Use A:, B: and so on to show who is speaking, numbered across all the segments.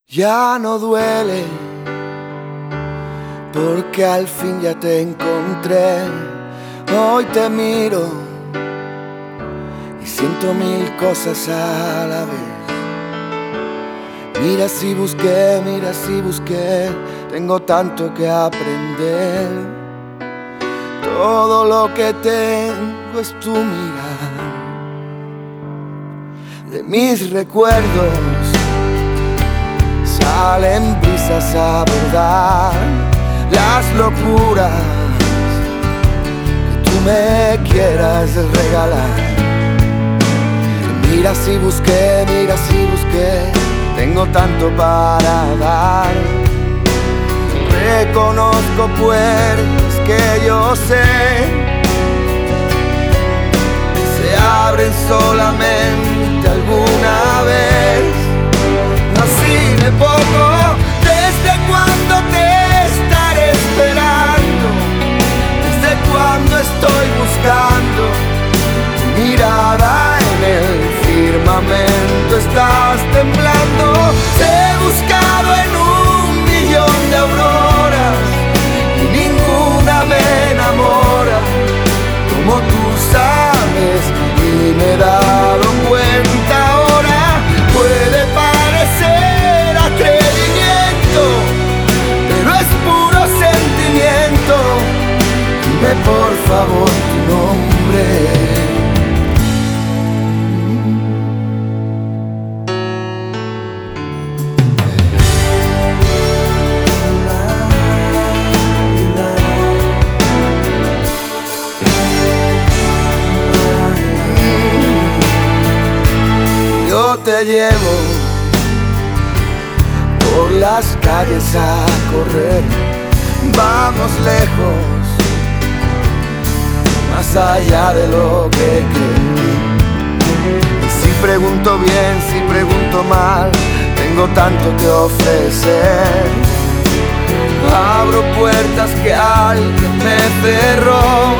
A: Ya no duele, porque al fin ya te encontré. Hoy te miro y siento mil cosas a la vez. Mira si busqué, tengo tanto que aprender. Todo lo que tengo es tu mirada. De mis recuerdos salen brisas a bordar las locuras que tú me quieras regalar. Mira si busqué, tengo tanto para dar. Reconozco pues que yo sé que se abren solamente alguna vez. Así de poco, desde cuando te estaré esperando, desde cuando estoy buscando tu mirada en el firmamento. Estás temblando, te he buscado en 1.000.000 de auroras y ninguna me enamora como tú sabes, y me he dado cuenta ahora. Puede parecer atrevimiento, pero es puro sentimiento. Dime por favor tu nombre. Yo te llevo por las calles a correr. Vamos lejos, más allá de lo que creí. Si pregunto bien, si pregunto mal, tengo tanto que ofrecer. Abro puertas que alguien me cerró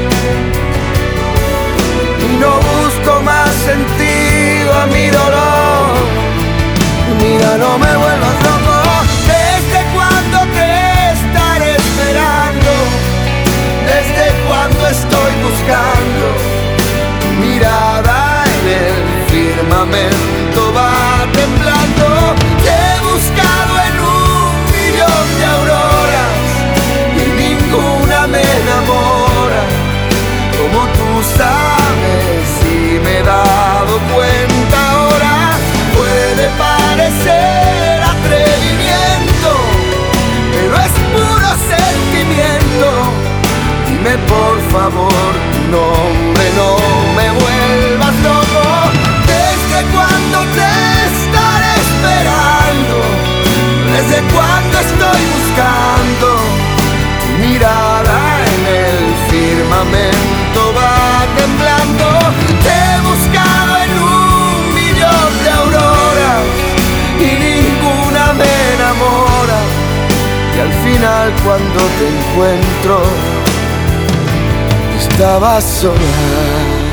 A: y no busco más sentido a mi dolor. Mira, no me vuelvas loco. ¿Desde cuándo te estaré esperando? ¿Desde cuándo estoy buscando tu mirada en el firmamento? Va temblando. Te he buscado en 1.000.000 de auroras y ninguna me enamora como tú sabes, y me he dado cuenta ahora. Puede parecer atrevimiento, pero es puro sentimiento. Dime por favor tu nombre, no me vuelvas loco. ¿Desde cuándo te estaré esperando? ¿Desde cuándo estoy buscando tu mirada en el firmamento? Va temblando. Te he buscado en 1.000.000 de auroras y ninguna me enamora. Y al final cuando te encuentro, estabas sola.